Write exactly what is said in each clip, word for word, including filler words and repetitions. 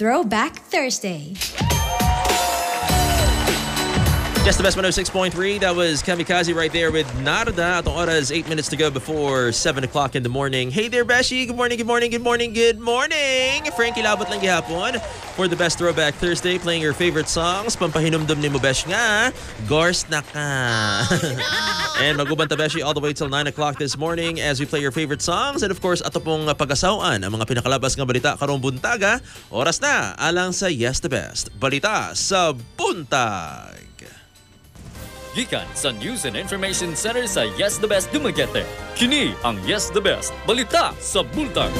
Throwback Thursday. Just the best one oh six point three. That was Kamikaze right there with Narda. Atong oras, eight minutes to go before seven o'clock in the morning. Hey there, Beshi. Good morning, good morning, good morning, good morning. Frankie Labot lang gihapon for the best Throwback Thursday, playing your favorite songs. Pampahinumdum ni mo, Besh nga. Gors na ka. And magubanta, Beshi, all the way till nine o'clock this morning as we play your favorite songs. And of course, ato pong pag-asawaan ang mga pinakalabas nga balita karong buntaga. Oras na alang sa Yes the Best. Balita sa buntag. Gikan sa News and Information Center sa Yes the Best Dumaguete. Kini ang Yes the Best Balita sa Buntag.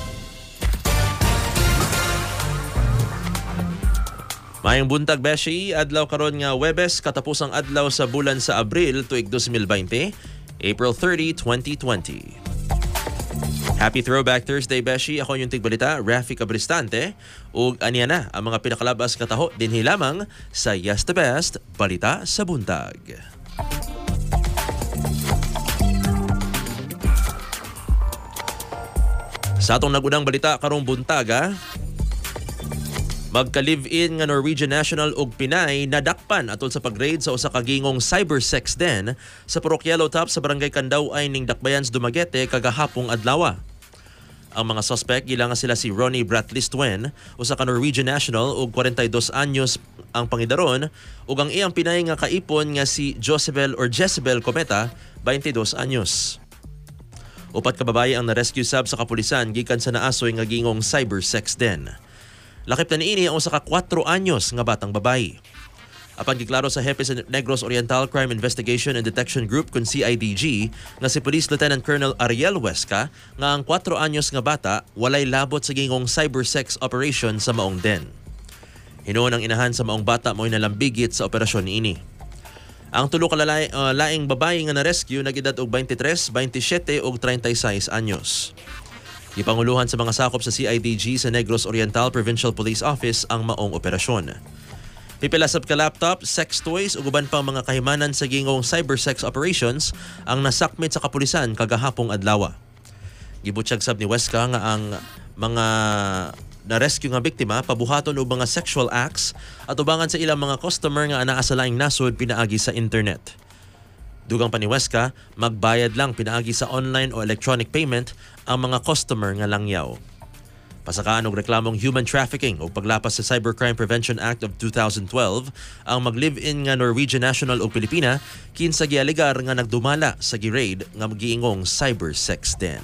Mayang buntag, Beshi, adlaw karon nga Webes, katapusang adlaw sa bulan sa Abril tuig twenty twenty, April thirtieth, twenty twenty. Happy Throwback Thursday, Beshi. Ako yung tigbalita, Rafi Cabristante. Ug aniya na ang mga pinakalabas kataho dinhi lamang sa Yes the Best Balita sa Buntag. Sa atong nagunang balita karong buntaga, magka-live-in nga Norwegian national ug Pinay nadakpan atol sa pag-raid sa usa ka gingong cybersex den sa Parokyalo Top sa Barangay Candaw-ay ning Dakbayans, Dumaguete kagahapong adlaw. Ang mga suspect gila nga sila si Ronnie Bratlistwen, usa ka Norwegian national ug forty-two anyos ang pangidaron, ug ang iyang Pinay nga kaipon nga si Josebel or Jezebel Cometa, twenty-two anyos. Upat ka babaye ang na-rescue sab sa kapulisan gikan sa naasoy nga gingong cybersex den. Lakip na niini ang usa ka four anyos nga batang babae. Apan giklaro sa hepe sa Negros Oriental Crime Investigation and Detection Group kun C I D G nga si Police Lieutenant Colonel Ariel Huesca nga ang four anyos nga bata walay labot sa gingong cybersex operation sa maong den. Hinuon ang inahan sa maong bata mo'y nalambigit sa operasyon niini. Ang tulo ka lalay, uh, laing babae nga na-rescue nagedad og twenty-three, twenty-seven ug thirty-six anyos. Gipanguluhan sa mga sakop sa C I D G sa Negros Oriental Provincial Police Office ang maong operasyon. Pipilasap ka laptop, sex toys ug uban pang mga kahimanan sa gingong cybersex operations ang nasakmit sa kapulisan kagahapong adlaw. Gibutyag sab ni Huesca nga ang mga na-rescue nga biktima pabuhaton og mga sexual acts at ubangan sa ilang mga customer nga anaa sa laing nasod pinaagi sa internet. Dugang pa ni Huesca, magbayad lang pinaagi sa online o electronic payment ang mga customer nga langyaw. Pasakaan og reklamong human trafficking o paglapas sa Cybercrime Prevention Act of two thousand twelve, ang mag-live-in nga Norwegian national o Pilipina kinsa gialigar nga nagdumala sa gi-raid nga magiingong cybersex den.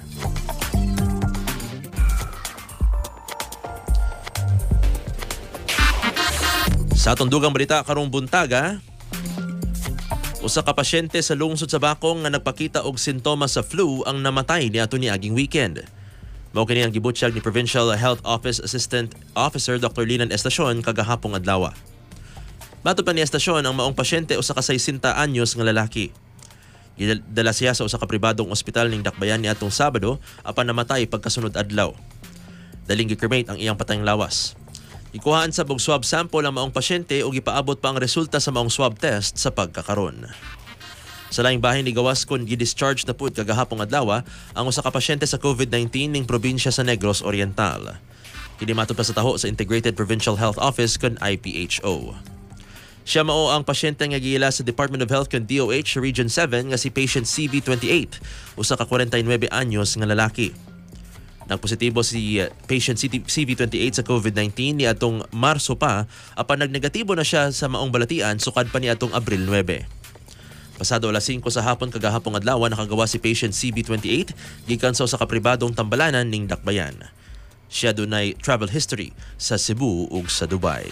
Sa atong dugang balita karong buntaga, usa ka pasyente sa lungsod sa Bacong nga nagpakita og sintomas sa flu ang namatay niadto niaging weekend. Mao kini ang gibutyag ni Provincial Health Office Assistant Officer Doctor Linan Estacion kagahapong adlaw. Matod pa ni Estacion, ang maong pasyente usa ka sixty anyos nga lalaki. Gidala siya sa usa ka pribadong ospital ning Dakbayan niadtong Sabado apan namatay pagkasunod adlaw. Daling gi-cremate ang iyang patayng lawas. Ikuhaan sa og swab sample ang maong pasyente ug ipaabot pa ang resulta sa maong swab test sa pagkakaron. Sa laing bahin ni gawas kon gi-discharge na pud kagahapong adlaw ang usa ka pasyente sa COVID nineteen ning probinsya sa Negros Oriental. Kini matod pa sa taho sa Integrated Provincial Health Office kon I P H O. Siya mao ang pasyente nga giila sa Department of Health kon D O H sa Region seven nga si patient C V twenty-eight, usa ka forty-nine anyos nga lalaki. Nagpositibo si patient C V twenty-eight sa COVID nineteen ni atong Marso pa apan nagnegatibo na siya sa maong balatian sukad pa ni atong Abril nine. Pasado alas singko sa hapon kagahapong adlaw nakagawa si patient C V twenty-eight gikan sa usa ka pribadong tambalanan ning Dakbayan. Siya dunay travel history sa Cebu ug sa Dubai.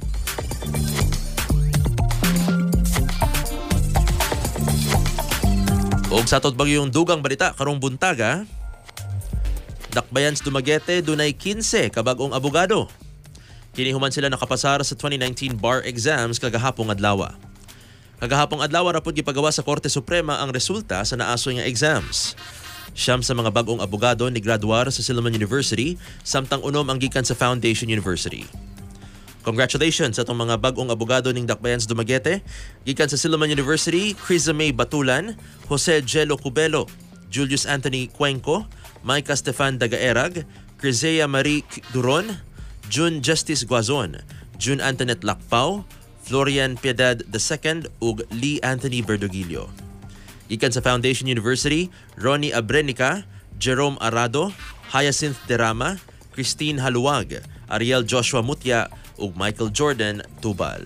Og sa atot bagyong dugang balita karong buntaga, Dakbayans Dumaguete dunay fifteen ka bag-ong abogado. Kini human sila nakapasar sa twenty nineteen bar exams kagahapong adlaw. Kagahapong adlaw ra pud gipagawa sa Korte Suprema ang resulta sa naasoy nga exams. Siyam sa mga bag-ong abogado ni graduar sa Silliman University, samtang unom ang gikan sa Foundation University. Congratulations sa itong mga bag-ong abogado ning Dakbayans Dumaguete. Gikan sa Silliman University, Criza May Batulan, Jose Jello Cubelo, Julius Anthony Cuenco, Micah Stefan Dagaerag, Crizea Marie Duron, June Justice Guazon, June Antoinette Lacpao, Florian Piedad the second ug Lee Anthony Berdogilio. Ikan sa Foundation University, Ronnie Abrenica, Jerome Arado, Hyacinth Derama, Christine Haluwag, Ariel Joshua Mutya ug Michael Jordan Tubal.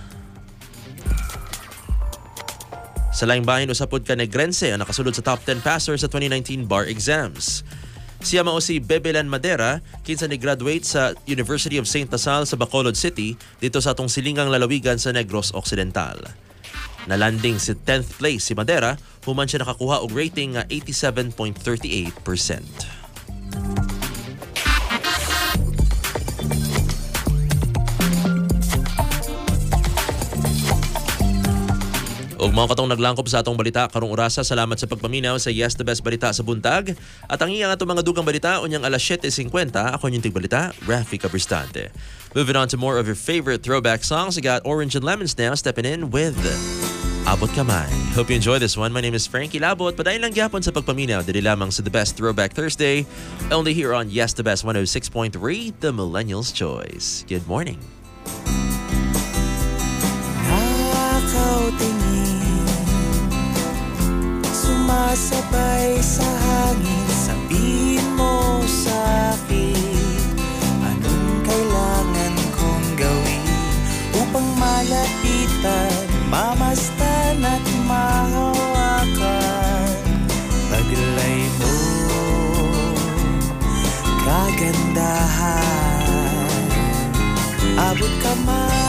Sa laing bahin usapod ka Negrense ang nakasulod sa top ten passer sa twenty nineteen bar exams. Siya mao si Bebelan Madera, kinsa ni graduate sa University of Saint Lasal sa Bacolod City dito sa atong silingang lalawigan sa Negros Occidental. Nalanding si tenth place si Madera, human siya nakakuha og rating nga eighty-seven point three eight percent. Ug mao katong naglangkop sa atong balita karong orasa. Salamat sa pagpaminaw sa Yes the Best Balita sa buntag. At ang iyang atong mga dugang balita unyang alas seven fifty. Ako yung tigbalita, Rafi Cabristante. Moving on to more of your favorite throwback songs. I got Orange and Lemons now stepping in with Abot Kamay. Hope you enjoy this one. My name is Frankie Labot. Padayon lang gyapon sa pagpaminaw dili lamang sa The Best Throwback Thursday. Only here on Yes the Best one oh six point three, The Millennial's Choice. Good morning. Sumasabay sa hangin, sabihin mo sa'kin anong kailangan kong gawin upang malapitan, mamastan at mahawakan. Taglay mo, kagandahan, abot kamay.